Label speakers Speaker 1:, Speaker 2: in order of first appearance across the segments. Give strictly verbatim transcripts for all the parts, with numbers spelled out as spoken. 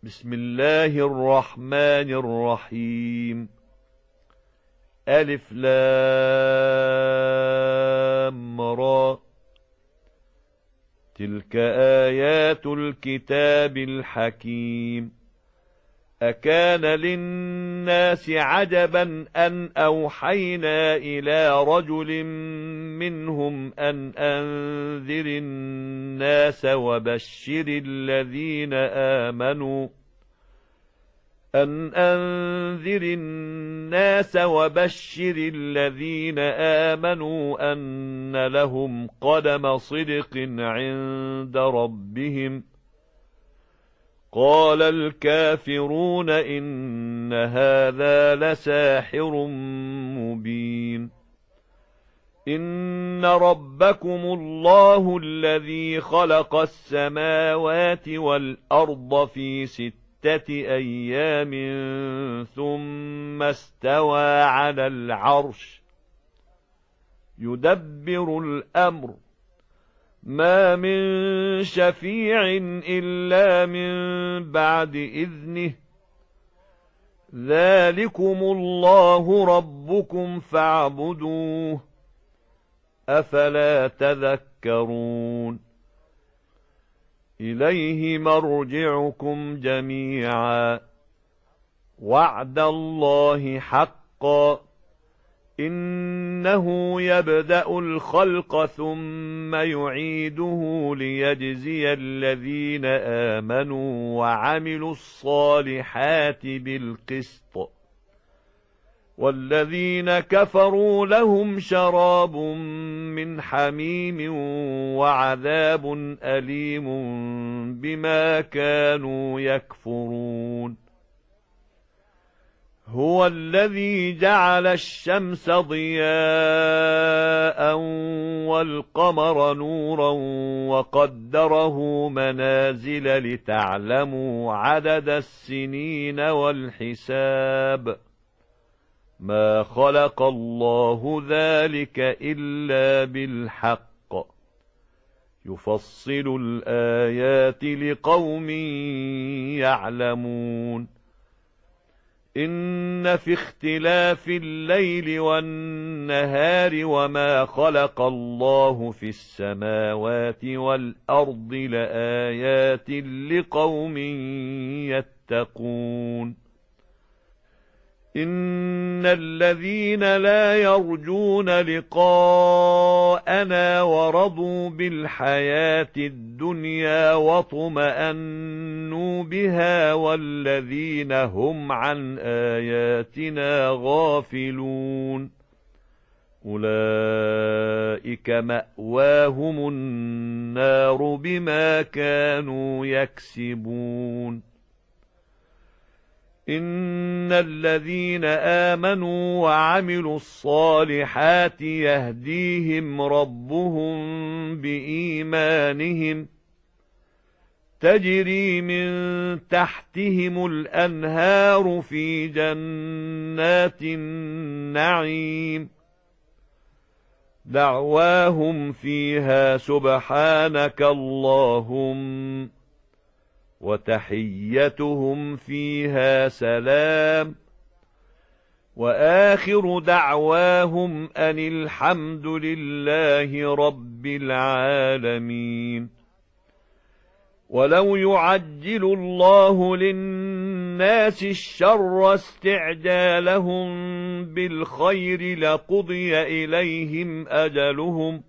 Speaker 1: بسم الله الرحمن الرحيم. ألف لام را. تلك آيات الكتاب الحكيم. أكان للناس عجبا أن أوحينا إلى رجل منهم أن أنذر الناس وبشر الذين آمنوا أن أنذر الناس وبشر الذين آمنوا أن لهم قدم صدق عند ربهم. قال الكافرون إن هذا لساحر مبين. إن ربكم الله الذي خلق السماوات والأرض في ستة أيام ثم استوى على العرش يدبر الأمر ما من شفيع إلا من بعد إذنه. ذلكم الله ربكم فاعبدوه أفلا تذكرون. إليه مرجعكم جميعا وعد الله حقا. إنه يبدأ الخلق ثم يعيده ليجزي الذين آمنوا وعملوا الصالحات بالقسط. والذين كفروا لهم شراب من حميم وعذاب أليم بما كانوا يكفرون. هو الذي جعل الشمس ضياء والقمر نورا وقدره منازل لتعلموا عدد السنين والحساب. ما خلق الله ذلك إلا بالحق يفصل الآيات لقوم يعلمون. إن في اختلاف الليل والنهار وما خلق الله في السماوات والأرض لآيات لقوم يتقون. إن الذين لا يرجون لقاءنا ورضوا بالحياة الدنيا واطمأنوا بها والذين هم عن آياتنا غافلون أولئك مأواهم النار بما كانوا يكسبون. إن الذين آمنوا وعملوا الصالحات يهديهم ربهم بإيمانهم تجري من تحتهم الأنهار في جنات النعيم. دعواهم فيها سبحانك اللهم وتحيتهم فيها سلام وآخر دعواهم أن الحمد لله رب العالمين. ولو يعجل الله للناس الشر استعجالهم بالخير لقضي إليهم أجلهم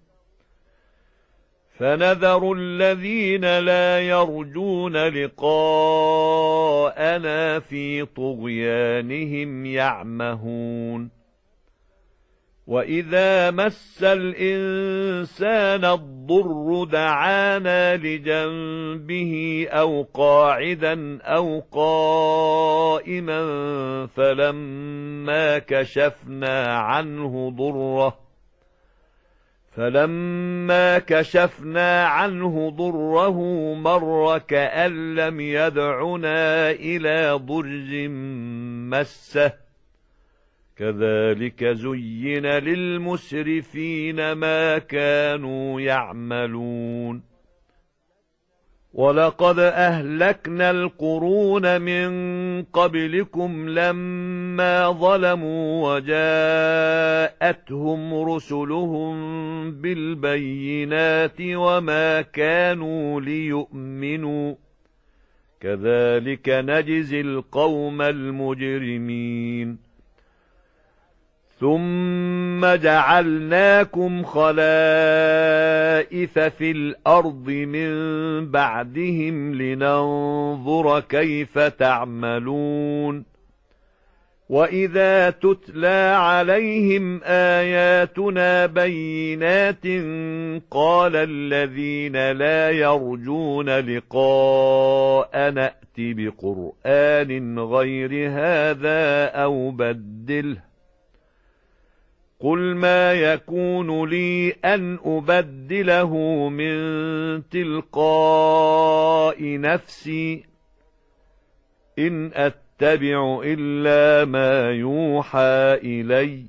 Speaker 1: فنذر الذين لا يرجون لقاءنا في طغيانهم يعمهون. وإذا مس الإنسان الضر دعانا لجنبه أو قاعدا أو قائما فلما كشفنا عنه ضره فلما كشفنا عنه ضره مر كأن لم يدعنا إلى ضر مسه كذلك زين للمسرفين ما كانوا يعملون وَلَقَدْ أَهْلَكْنَا الْقُرُونَ مِنْ قَبْلِكُمْ لَمَّا ظَلَمُوا وَجَاءَتْهُمْ رُسُلُهُم بِالْبَيِّنَاتِ وَمَا كَانُوا لِيُؤْمِنُوا كَذَلِكَ نَجْزِي الْقَوْمَ الْمُجْرِمِينَ ثُمَّ جَعَلْنَاكُمْ خَلَائِفَ فِي الْأَرْضِ مِنْ بَعْدِهِمْ لِنَنظُرَ كَيْفَ تَعْمَلُونَ وَإِذَا تُتْلَى عَلَيْهِمْ آيَاتُنَا بَيِّنَاتٍ قَالَ الَّذِينَ لَا يَرْجُونَ لِقَاءَنَا نَأْتِ بِقُرْآنٍ غَيْرِ هَذَا أَوْ بَدِّلْهُ قُلْ مَا يَكُونُ لِي أَنْ أُبَدِّلَهُ مِنْ تِلْقَاءِ نَفْسِي إِنْ أَتَّبِعُ إِلَّا مَا يُوحَى إِلَيَّ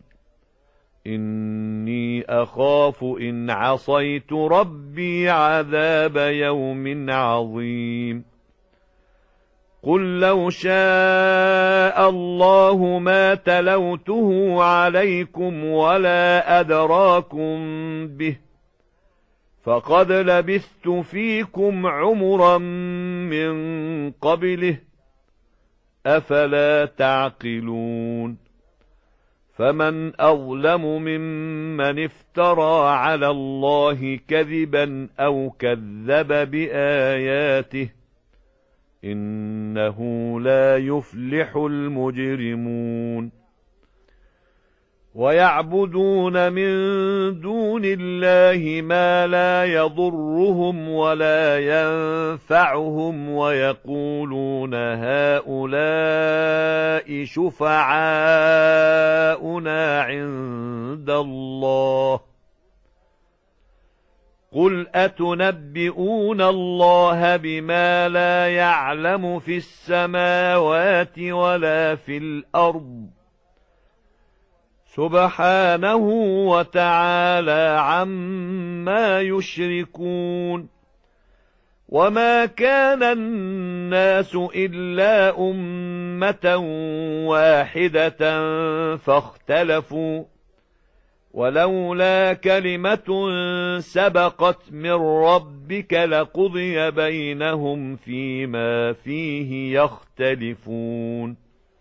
Speaker 1: إِنِّي أَخَافُ إِنْ عَصَيْتُ رَبِّي عَذَابَ يَوْمٍ عَظِيمٍ قُل لَّوْ شَاءَ اللَّهُ مَا تَلَوْتُهُ عَلَيْكُمْ وَلَا أَدْرَاكُمْ بِهِ فَقَدْ لَبِثْتُ فِيكُمْ عُمُرًا مِّن قَبْلِهِ أَفَلَا تَعْقِلُونَ فَمَنْ أَظْلَمُ مِمَّنِ افْتَرَى عَلَى اللَّهِ كَذِبًا أَوْ كَذَّبَ بِآيَاتِهِ إِنَّهُ لَا يُفْلِحُ الْمُجْرِمُونَ وَيَعْبُدُونَ مِن دُونِ اللَّهِ مَا لَا يَضُرُّهُمْ وَلَا يَنفَعُهُمْ وَيَقُولُونَ هَؤُلَاءِ شُفَعَاؤُنَا عِندَ اللَّهِ قُلْ أَتُنَبِّئُونَ اللَّهَ بِمَا لَا يَعْلَمُ فِي السَّمَاوَاتِ وَلَا فِي الْأَرْضِ سُبْحَانَهُ وَتَعَالَى عَمَّا يُشْرِكُونَ وَمَا كَانَ النَّاسُ إِلَّا أُمَّةً وَاحِدَةً فَاخْتَلَفُوا وَلَوْلَا كَلِمَةٌ سَبَقَتْ مِنْ رَبِّكَ لَقُضِيَ بَيْنَهُمْ فِيمَا فِيهِ يَخْتَلِفُونَ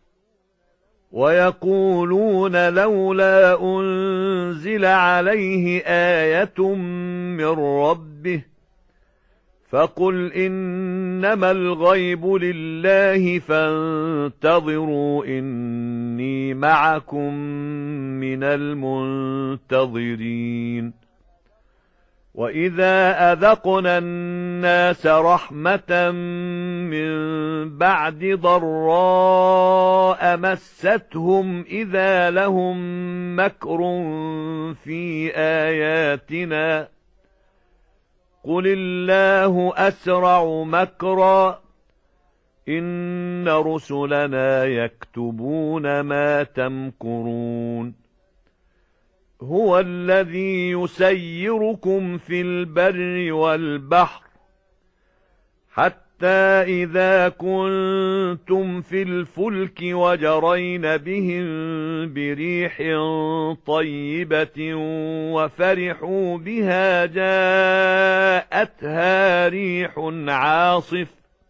Speaker 1: وَيَقُولُونَ لَوْلَا أُنْزِلَ عَلَيْهِ آيَةٌ مِّنْ رَبِّهِ فَقُلْ إِنَّمَا الْغَيْبُ لِلَّهِ فَانتَظِرُوا إِنِّي مَعَكُمْ مِنَ الْمُنتَظِرِينَ وَإِذَا أَذَقْنَا النَّاسَ رَحْمَةً مِّن بَعْدِ ضَرَّاءَ مَسَّتْهُمْ إِذَا لَهُم مَّكْرٌ فِي آيَاتِنَا قُلِ اللَّهُ أَسْرَعُ مَكْرًا إِنَّ رُسُلَنَا يَكْتُبُونَ مَا تَمْكُرُونَ هُوَ الَّذِي يُسَيِّرُكُمْ فِي الْبَرِّ وَالْبَحْرِ حَتَّى إِذَا كُنتُمْ فِي الْفُلْكِ وَجَرَيْنَ بِهِم بِرِيحٍ طَيِّبَةٍ وَفَرِحُوا بِهَا جَاءَتْهَا رِيحٌ عَاصِفٌ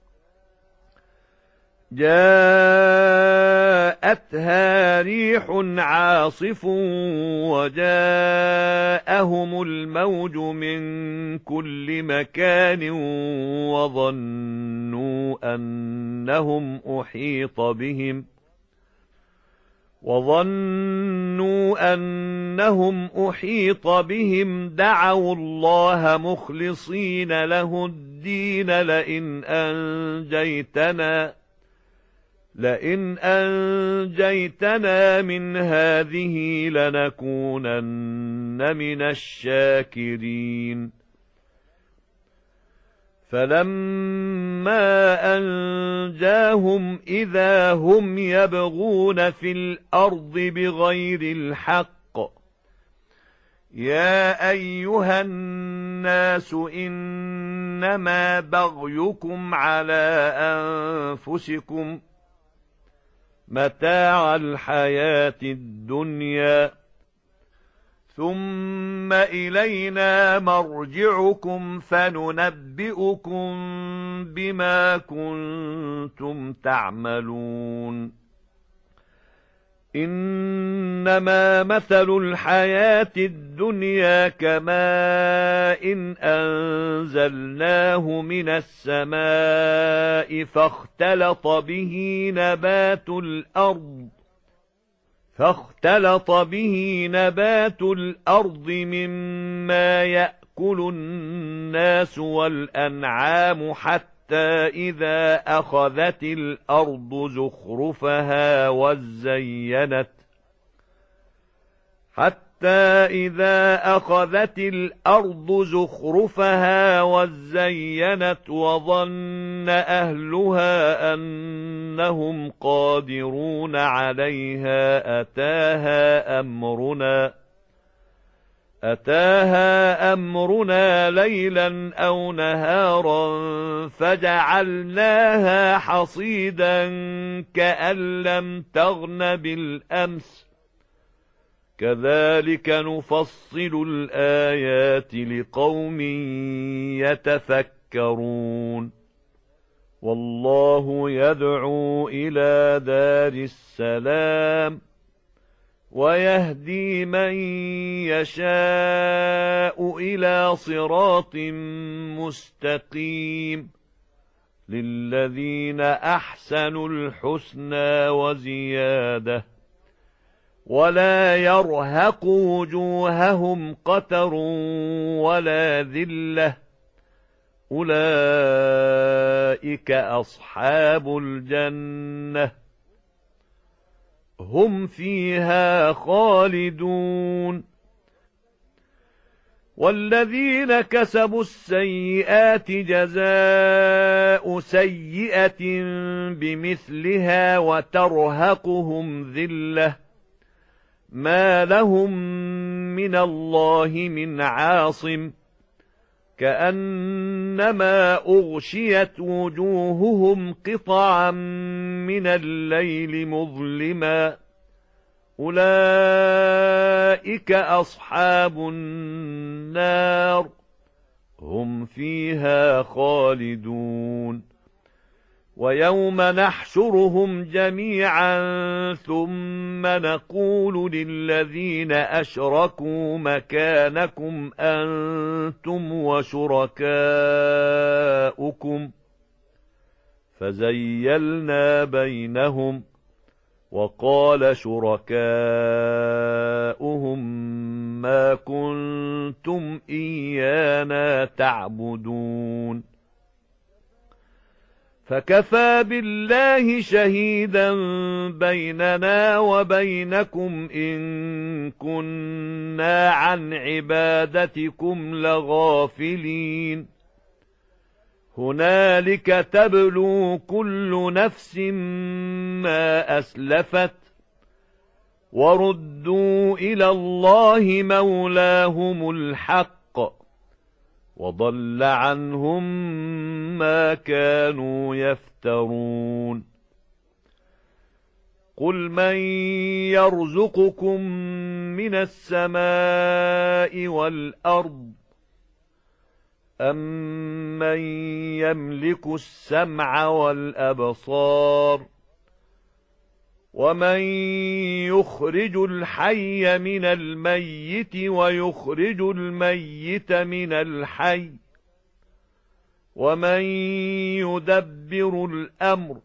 Speaker 1: جاءتها ريح عاصف وجاءهم الموج من كل مكان وظنوا أنهم أحيط بهم وظنوا أنهم أحيط بهم دعوا الله مخلصين له الدين لئن أنجيتنا لئن أنجيتنا من هذه لنكونن من الشاكرين فلما أنجاهم إذا هم يبغون في الأرض بغير الحق يا أيها الناس إنما بغيكم على أنفسكم متاع الحياة الدنيا ثم إلينا مرجعكم فننبئكم بما كنتم تعملون إنما مثل الحياة الدنيا كماء إن أنزلناه من السماء فاختلط به نبات الأرض فاختلط به نبات الأرض مما يأكل الناس والأنعام حتى إذا أخذت الأرض زخرفها وزينت حتى إذا أخذت الأرض زخرفها وزينت وظن أهلها أنهم قادرون عليها أتاها أمرنا أتاها أمرنا ليلا أو نهارا فجعلناها حصيدا كأن لم تغن بالأمس كذلك نفصل الآيات لقوم يتفكرون والله يدعو إلى دار السلام ويهدي من يشاء إلى صراط مستقيم للذين أحسنوا الحسنى وزيادة ولا يرهق وجوههم قتر ولا ذلة أولئك أصحاب الجنة هم فيها خالدون والذين كسبوا السيئات جزاء سيئة بمثلها وترهقهم ذلة ما لهم من الله من عاصم كأنما أغشيت وجوههم قطعا من الليل مظلما أولئك أصحاب النار هم فيها خالدون ويوم نحشرهم جميعا ثم نقول للذين أشركوا مكانكم أنتم وشركاؤكم فزيلنا بينهم وقال شركاؤهم ما كنتم إيانا تعبدون فكفى بالله شهيدا بيننا وبينكم إن كنا عن عبادتكم لغافلين هنالك تبلو كل نفس ما أسلفت وردوا إلى الله مولاهم الحق وضل عنهم ما كانوا يفترون قل من يرزقكم من السماء والأرض أَمَّن يَمْلِكُ السَّمْعَ وَالْأَبْصَارَ وَمَن يُخْرِجُ الْحَيَّ مِنَ الْمَيِّتِ وَيُخْرِجُ الْمَيِّتَ مِنَ الْحَيِّ وَمَن يُدَبِّرُ الْأَمْرَ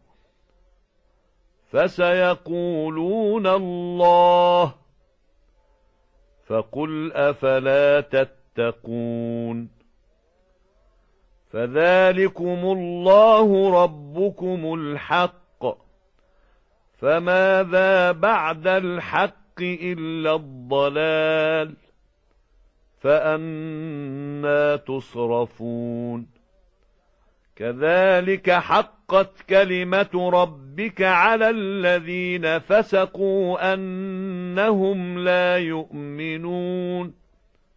Speaker 1: فَسَيَقُولُونَ اللَّهُ فَقُلْ أَفَلَا تَتَّقُونَ فَذَلِكُمُ اللَّهُ رَبُّكُمُ الْحَقُّ فَمَاذَا بَعْدَ الْحَقِّ إِلَّا الضَّلَالُ فَأَنَّى تُصْرَفُونَ كَذَلِكَ حَقَّتْ كَلِمَةُ رَبِّكَ عَلَى الَّذِينَ فَسَقُوا أَنَّهُمْ لَا يُؤْمِنُونَ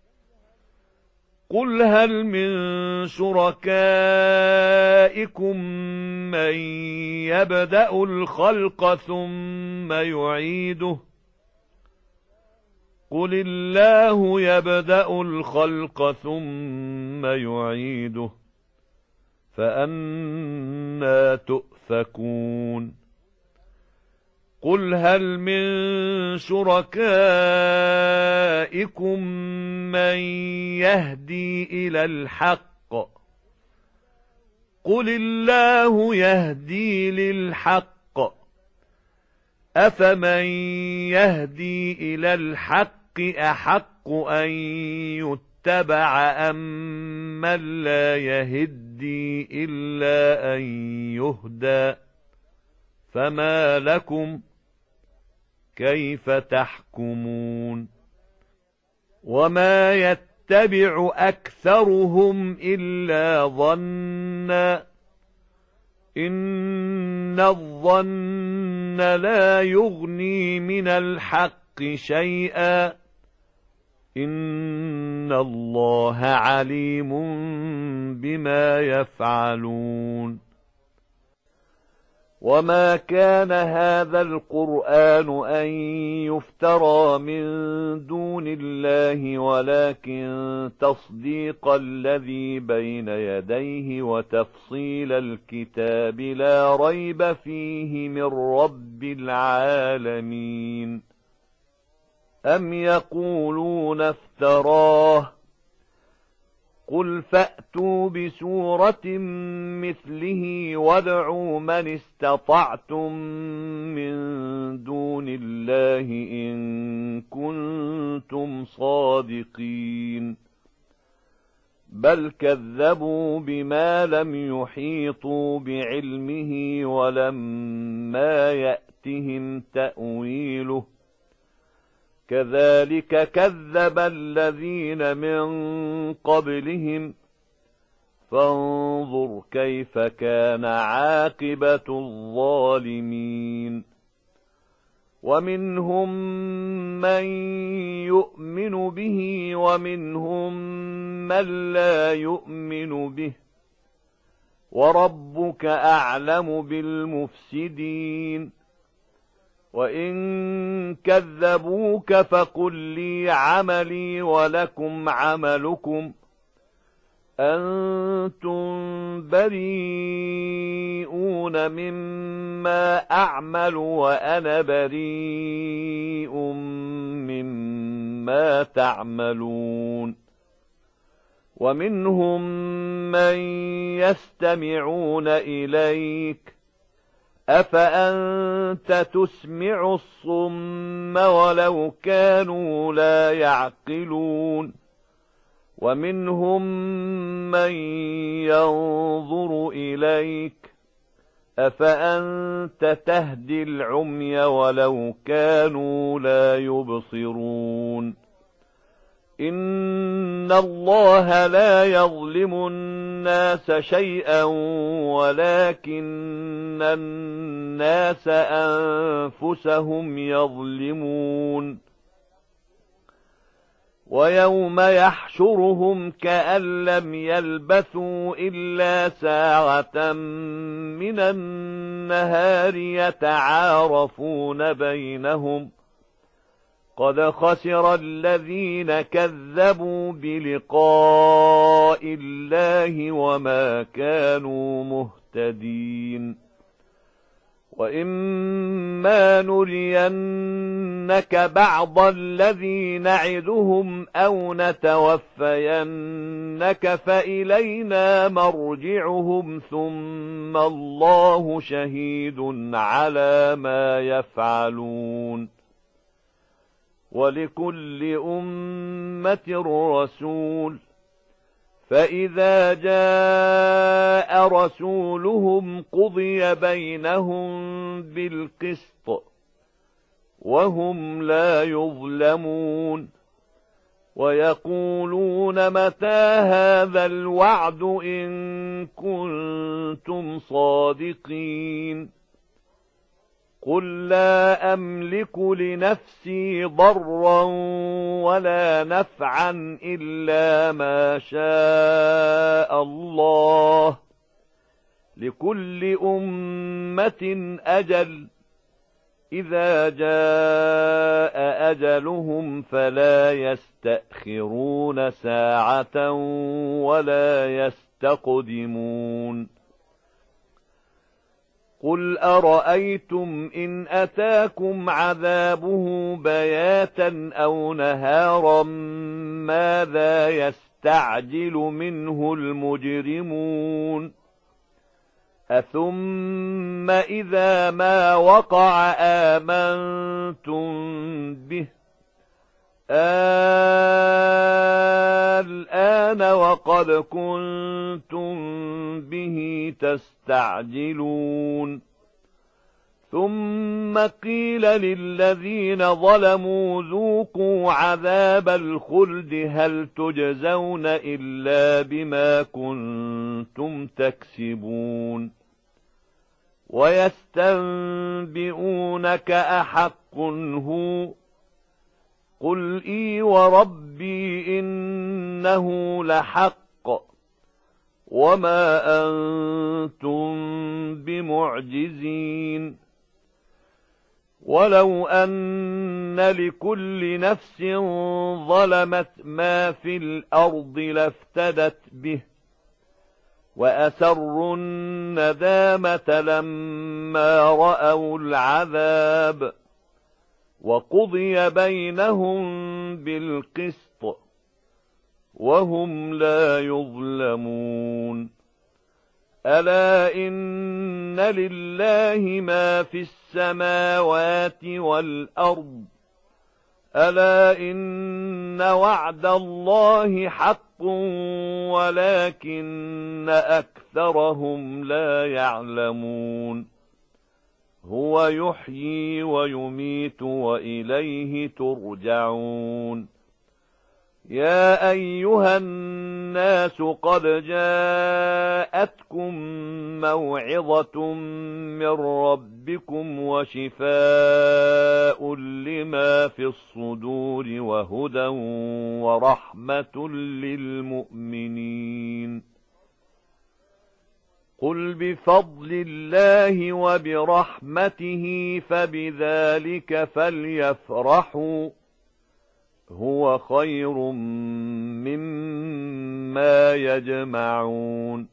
Speaker 1: قل هل من شركائكم من يبدأ الخلق ثم يعيده قل الله يبدأ الخلق ثم يعيده فأنى تؤفكون قل هل من شركائكم من يهدي إلى الحق قل الله يهدي للحق أفمن يهدي إلى الحق أحق أن يتبع أم من لا يهدي إلا أن يهدى فما لكم كيف تحكمون وما يتبع أكثرهم إلا ظنا إن الظن لا يغني من الحق شيئا إن الله عليم بما يفعلون وما كان هذا القرآن أن يفترى من دون الله ولكن تصديق الذي بين يديه وتفصيل الكتاب لا ريب فيه من رب العالمين أم يقولون افتراه قل فأتوا بسورة مثله وادعوا من استطعتم من دون الله إن كنتم صادقين بل كذبوا بما لم يحيطوا بعلمه ولما يأتهم تأويله كذلك كذب الذين من قبلهم فانظر كيف كان عاقبة الظالمين ومنهم من يؤمن به ومنهم من لا يؤمن به وربك أعلم بالمفسدين وإن كذبوك فقل لي عملي ولكم عملكم أنتم بريئون مما أعمل وأنا بريء مما تعملون ومنهم من يستمعون إليك أفأنت تسمع الصم ولو كانوا لا يعقلون ومنهم من ينظر إليك أفأنت تهدي العمي ولو كانوا لا يبصرون إن الله لا يظلم الناس شيئا ولكن الناس أنفسهم يظلمون ويوم يحشرهم كأن لم يلبثوا إلا ساعة من النهار يتعارفون بينهم قد خسر الذين كذبوا بلقاء الله وما كانوا مهتدين وإما نرينك بعض الذي نعدهم أو نتوفينك فإلينا مرجعهم ثم الله شهيد على ما يفعلون ولكل أمة رسول فإذا جاء رسولهم قضي بينهم بالقسط وهم لا يظلمون ويقولون متى هذا الوعد إن كنتم صادقين قل لا أملك لنفسي ضرا ولا نفعا إلا ما شاء الله، لكل أمة أجل، إذا جاء أجلهم فلا يستأخرون ساعة ولا يستقدمون. قل أرأيتم إن أتاكم عذابه بياتا أو نهارا ماذا يستعجل منه المجرمون؟ أثم إذا ما وقع آمنتم به، الآن وقد كنتم به تستعجلون. ثم قيل للذين ظلموا ذوقوا عذاب الخلد هل تجزون إلا بما كنتم تكسبون. ويستنبئونك أحق هو؟ قل إي وربي إنه لحق وما أنتم بمعجزين. ولو أن لكل نفس ظلمت ما في الأرض لافتدت به، وأسروا الندامة لما رأوا العذاب، وقضي بينهم بالقسط وهم لا يظلمون. ألا إن لله ما في السماوات والأرض، ألا إن وعد الله حق ولكن أكثرهم لا يعلمون. هو يحيي ويميت وإليه ترجعون. يا أيها الناس قد جاءتكم موعظة من ربكم وشفاء لما في الصدور وهدى ورحمة للمؤمنين. قل بفضل الله وبرحمته فبذلك فليفرحوا هو خير مما يجمعون.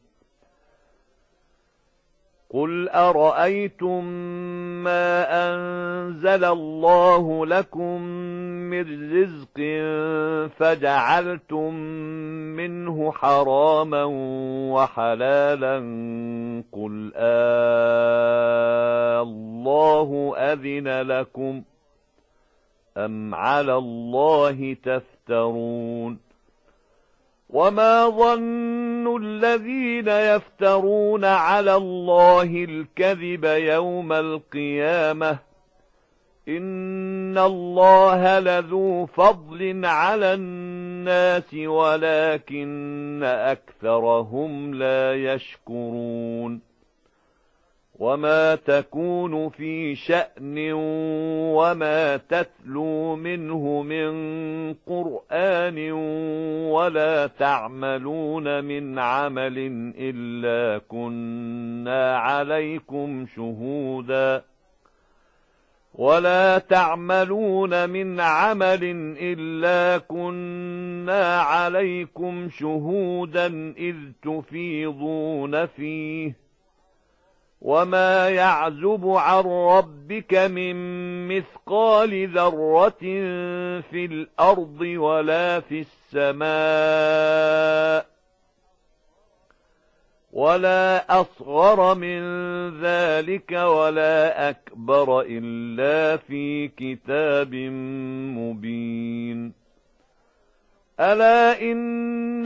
Speaker 1: قل أرأيتم ما أنزل الله لكم من رزق فجعلتم منه حراما وحلالا، قل آه الله أذن لكم أم على الله تفترون؟ وما ظن الذين يفترون على الله الكذب يوم القيامة، إن الله لذو فضل على الناس ولكن أكثرهم لا يشكرون. وما تكون في شأن وما تتلو منه من قرآن ولا تعملون من عمل إلا كنا عليكم شهودا ولا تعملون من عمل إلا كنا عليكم شهودا إذ تفيضون فيه. وما يعزب عن ربك من مثقال ذرة في الأرض ولا في السماء ولا أصغر من ذلك ولا أكبر إلا في كتاب مبين. ألا إن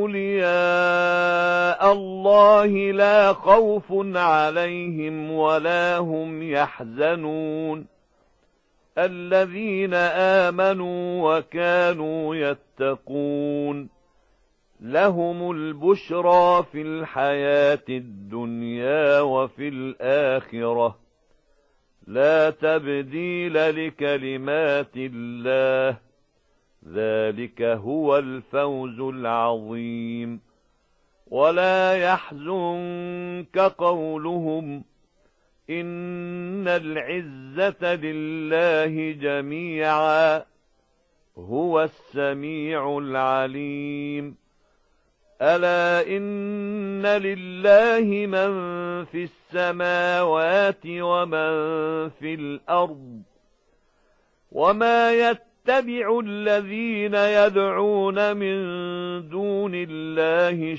Speaker 1: أولياء الله لا خوف عليهم ولا هم يحزنون، الذين آمنوا وكانوا يتقون، لهم البشرى في الحياة الدنيا وفي الآخرة، لا تبديل لكلمات الله، ذلك هو الفوز العظيم. ولا يحزنك قولهم، إن العزة لله جميعا، هو السميع العليم. ألا إن لله من في السماوات ومن في الأرض، وما يتبع الذين يدعون من دون الله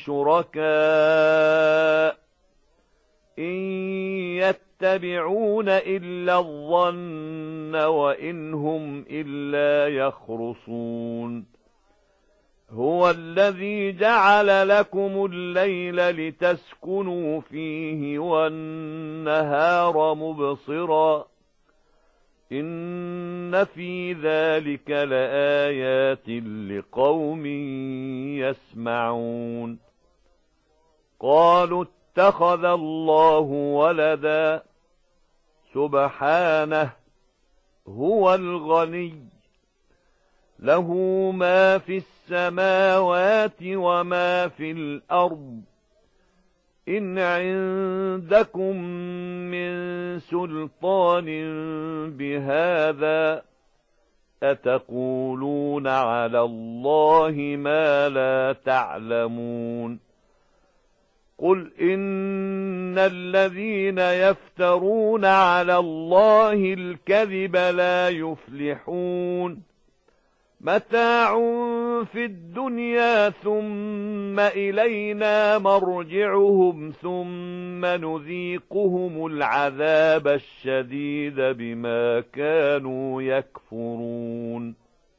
Speaker 1: شركاء إن يتبعون إلا الظن وإن هم إلا يخرصون. هو الذي جعل لكم الليل لتسكنوا فيه والنهار مبصرا، إن في ذلك لآيات لقوم يسمعون. قالوا اتخذ الله ولدا، سبحانه، هو الغني، له ما في السماوات وما في الأرض، إن عندكم من سلطان بهذا، أتقولون على الله ما لا تعلمون. قل إن الذين يفترون على الله الكذب لا يفلحون، متاع في الدنيا ثم إلينا مرجعهم ثم نذيقهم العذاب الشديد بما كانوا يكفرون.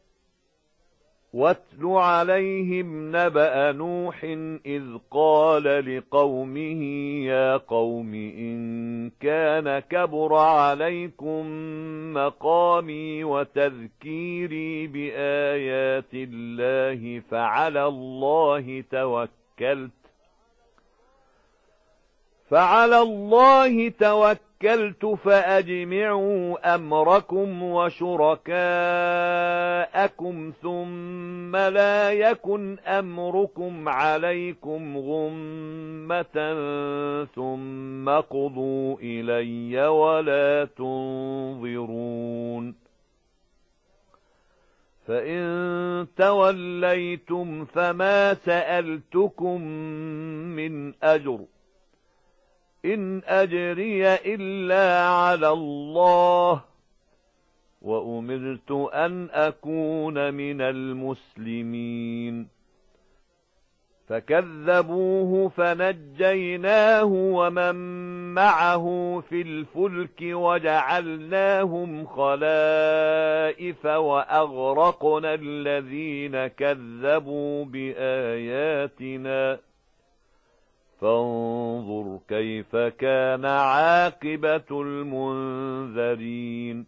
Speaker 1: واتل عليهم نبأ نوح إذ قال لقومه يا قوم إن كان كبر عليكم مقامي وتذكيري بآيات الله فعلى الله توكلت فعلى الله توكلت فأجمعوا أمركم وشركاءكم ثم لا يكن أمركم عليكم غمة ثم قضوا إلي ولا تنظرون. فإن توليتم فما سألتكم من أجر، إن أجري إلا على الله، وأمرت أن أكون من المسلمين. فكذبوه فنجيناه ومن معه في الفلك وجعلناهم خلائف وأغرقنا الذين كذبوا بآياتنا، فانظر كيف كان عاقبة المنذرين.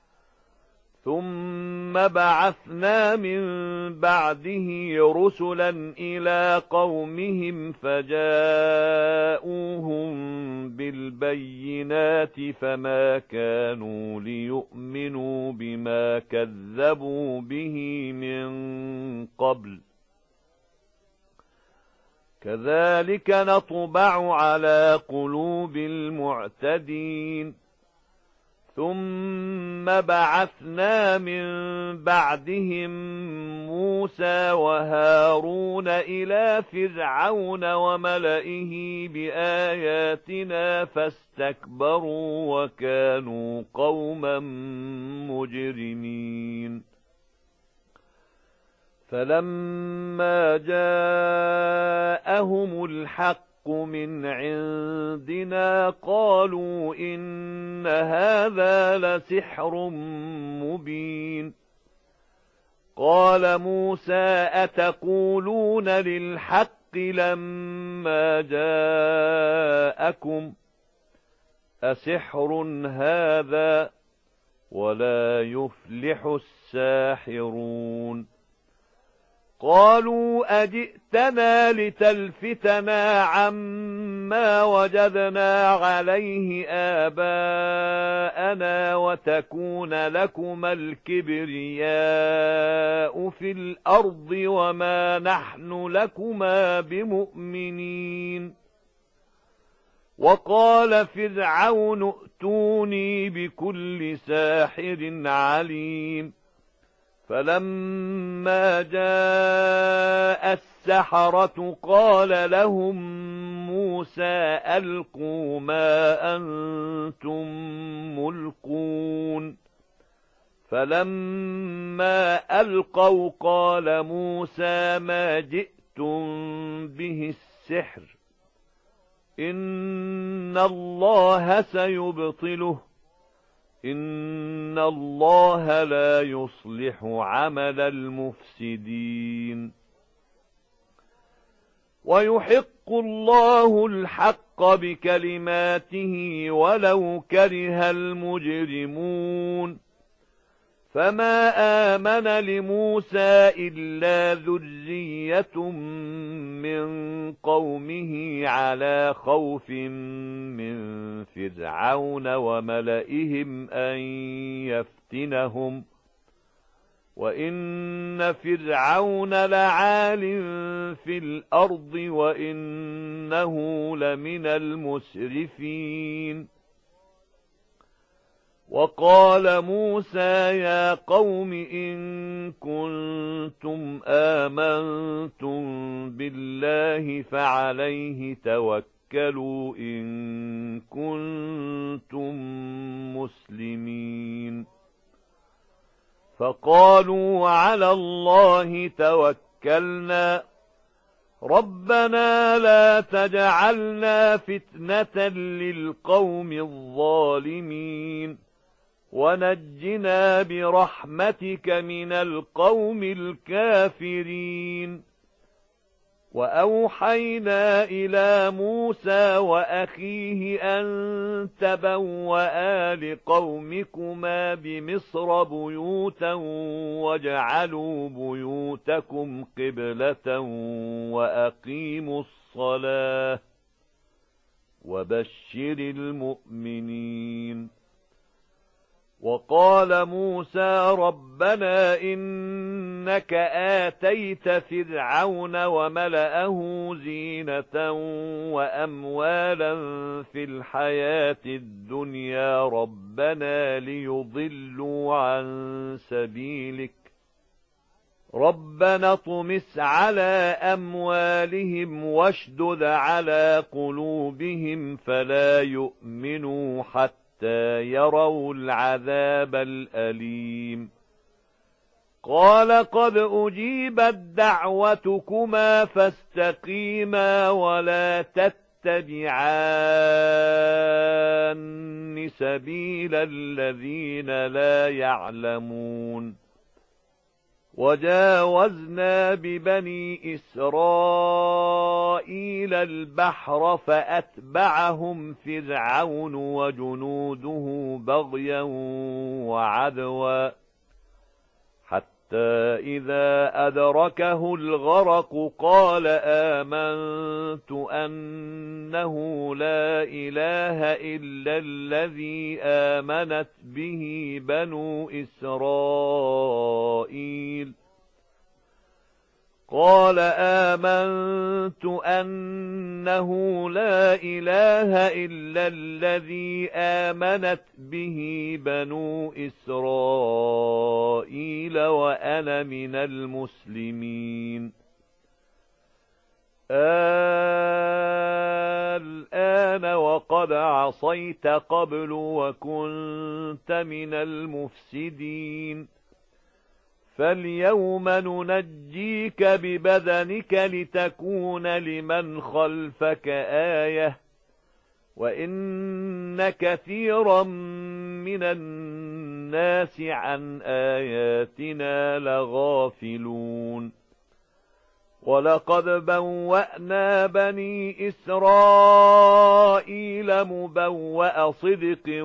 Speaker 1: ثم بعثنا من بعده رسلا إلى قومهم فجاءوهم بالبينات فما كانوا ليؤمنوا بما كذبوا به من قبل، كذلك نطبع على قلوب المعتدين. ثم بعثنا من بعدهم موسى وهارون إلى فرعون وملئه بآياتنا فاستكبروا وكانوا قوما مجرمين. فلما جاءهم الحق من عندنا قالوا إن هذا لسحر مبين. قال موسى أتقولون للحق لما جاءكم، أسحر هذا ولا يفلح الساحرون. قالوا أجئتنا لتلفتنا عما وجدنا عليه آباءنا وتكون لكما الكبرياء في الأرض وما نحن لكما بمؤمنين. وقال فرعون ائتوني بكل ساحر عليم. فلما جاء السحرة قال لهم موسى ألقوا ما أنتم ملقون. فلما ألقوا قال موسى ما جئتم به السحر إن الله سيبطله إن الله لا يصلح عمل المفسدين. ويحق الله الحق بكلماته ولو كره المجرمون. فما آمن لموسى إلا ذرية من قومه على خوف من فرعون وملئهم أن يفتنهم وإن فرعون لعال في الأرض وإنه لمن المسرفين. وقال موسى يا قوم إن كنتم آمنتم بالله فعليه توكلوا إن كنتم مسلمين. فقالوا على الله توكلنا ربنا لا تجعلنا فتنة للقوم الظالمين ونجنا برحمتك من القوم الكافرين. وأوحينا إلى موسى وأخيه أن تبوأ لقومكما بمصر بيوتا واجعلوا بيوتكم قبلة وأقيموا الصلاة وبشر المؤمنين. وقال موسى ربنا إنك آتيت فرعون وملأه زينة وأموالا في الحياة الدنيا ربنا ليضلوا عن سبيلك ربنا اطمس على أموالهم واشدد على قلوبهم فلا يؤمنوا حتى يروا العذاب الأليم. قال قد أجيبت دعوتكما فاستقيما ولا تتبعان سبيل الذين لا يعلمون. وجاوزنا ببني إسرائيل البحر فأتبعهم فرعون وجنوده بغيا وعدوا حتى إذا أدركه الغرق قال آمنت أنه لا إله إلا الذي آمنت به بنو إسرائيل قال آمنت أنه لا إله إلا الذي آمنت به بنو إسرائيل وأنا من المسلمين. الآن وقد عصيت قبل وكنت من المفسدين فاليوم ننجيك ببدنك لتكون لمن خلفك آية وإن كثيرا من الناس عن آياتنا لغافلون. ولقد بوأنا بني إسرائيل مبوأ صدق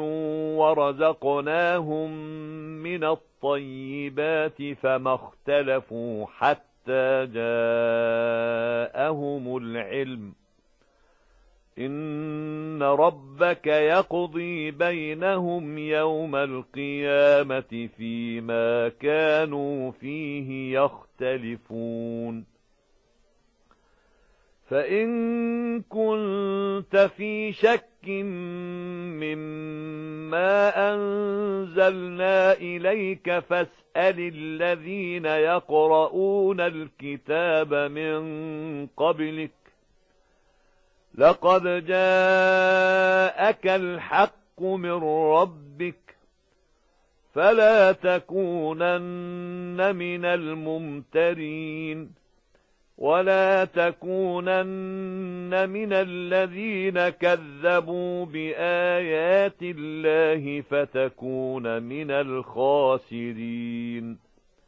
Speaker 1: ورزقناهم من الطيبات فما اختلفوا حتى حتى جاءهم العلم إن ربك يقضي بينهم يوم القيامة فيما كانوا فيه يختلفون فإن كنت في شك مما أنزلنا إليك فاسأل الذين يقرؤون الكتاب من قبلك لقد جاءك الحق من ربك فلا تكونن من الممترين ولا تكونن من الذين كذبوا بآيات الله فتكون من الخاسرين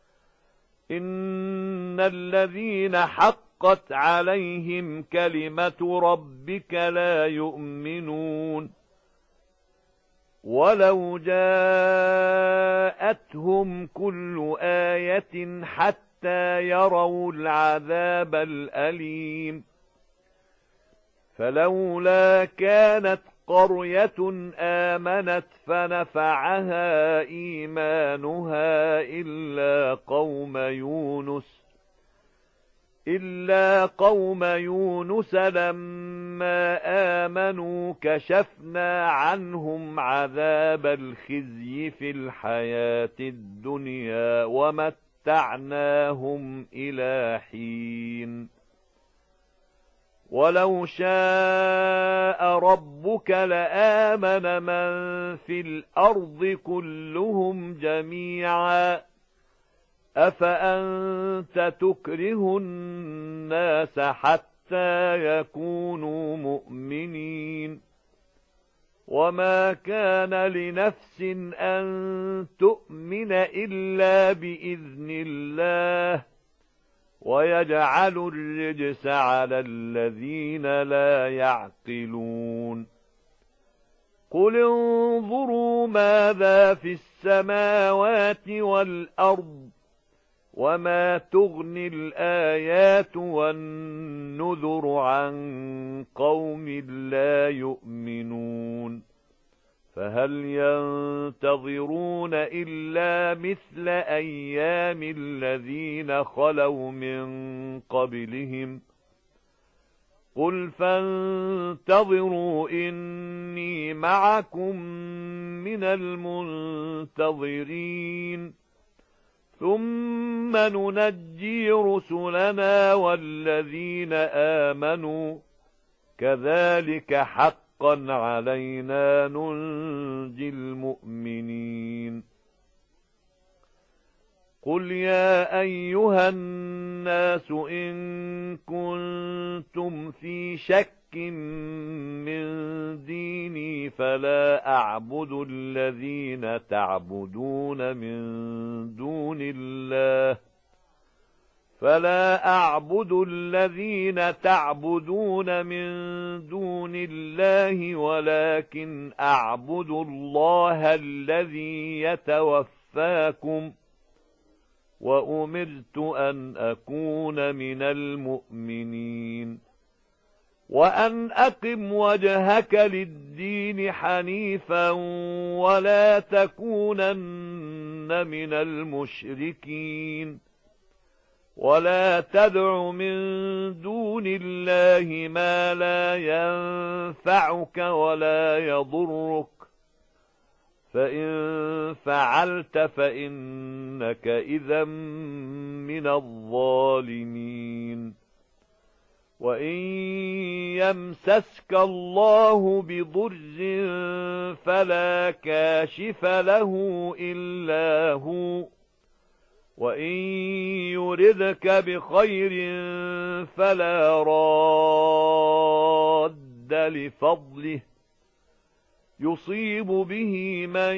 Speaker 1: إن الذين حقت عليهم كلمة ربك لا يؤمنون ولو جاءتهم كل آية حتى يروا العذاب الأليم فلولا كانت قرية آمنت فنفعها إيمانها إلا قوم يونس إلا قوم يونس لما آمنوا كشفنا عنهم عذاب الخزي في الحياة الدنيا ومتعناهم إلى حين ولو شاء ربك لآمن من في الأرض كلهم جميعا أفأنت تكره الناس حتى يكونوا مؤمنين وما كان لنفس أن تؤمن إلا بإذن الله ويجعل الرجس على الذين لا يعقلون قل انظروا ماذا في السماوات والأرض وما تغني الآيات والنذر عن قوم لا يؤمنون فهل ينتظرون إلا مثل أيام الذين خلوا من قبلهم قل فانتظروا إني معكم من المنتظرين ثم ننجي رسلنا والذين آمنوا كذلك حقا علينا ننجي المؤمنين قل يا أيها الناس إن كنتم في شك من ديني فلا أعبد الذين تعبدون من دون الله فلا أعبد الذين تعبدون من دون الله ولكن أعبد الله الذي يتوفاكم وأمرت أن أكون من المؤمنين وأن أقم وجهك للدين حنيفا ولا تكونن من المشركين ولا تدع من دون الله ما لا ينفعك ولا يضرك فإن فعلت فإنك إذا من الظالمين وإن يمسسك الله بضر فلا كاشف له إلا هو وإن يردك بخير فلا راد لفضله يصيب به من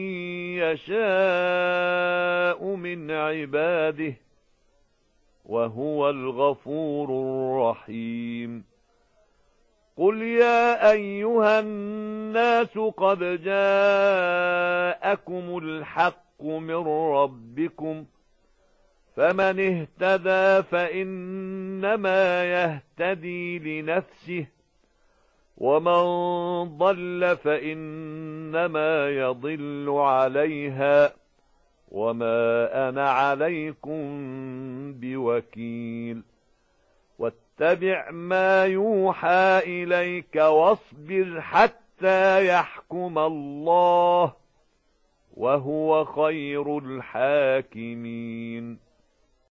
Speaker 1: يشاء من عباده وهو الغفور الرحيم قل يا أيها الناس قد جاءكم الحق من ربكم فمن اهتدى فإنما يهتدي لنفسه، ومن ضل فإنما يضل عليها، وما أنا عليكم بوكيل. واتبع ما يوحى إليك واصبر حتى يحكم الله، وهو خير الحاكمين.